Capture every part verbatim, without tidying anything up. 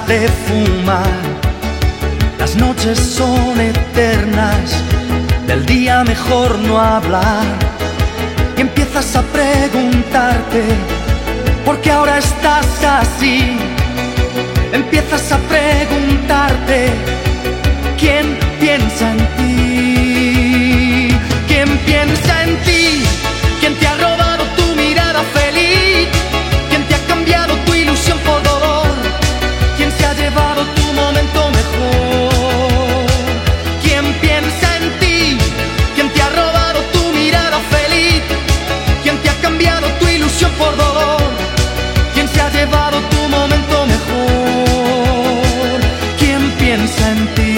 de fumar. Las noches son eternas, del día mejor no hablar. Y empiezas a preguntarte por qué ahora estás así. Empiezas a preguntarte quién piensa en ti. ¿Quién piensa en ti? ¿Quién te ha robado tu mirada feliz? ¿Quién te ha cambiado tu ilusión por dolor? ¿Quién se ha llevado tu momento mejor? ¿Quién piensa en ti? ¿Quién te ha robado tu mirada feliz? ¿Quién te ha cambiado tu ilusión por dolor? ¿Quién se ha llevado tu momento mejor? ¿Quién piensa en ti?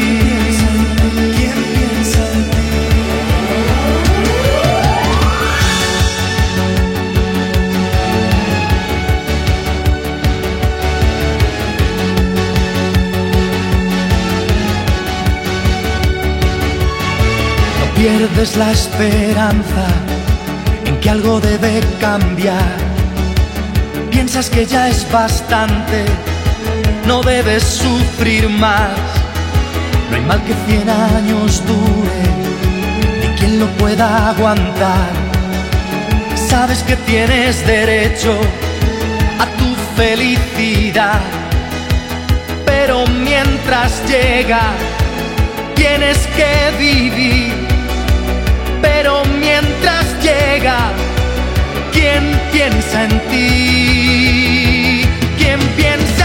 Pierdes la esperanza en que algo debe cambiar. Piensas que ya es bastante, no debes sufrir más. No hay mal que cien años dure, ni quien lo pueda aguantar. Sabes que tienes derecho a tu felicidad, pero mientras llega tienes que vivir. Pero mientras llega, ¿quién piensa en ti? ¿Quién piensa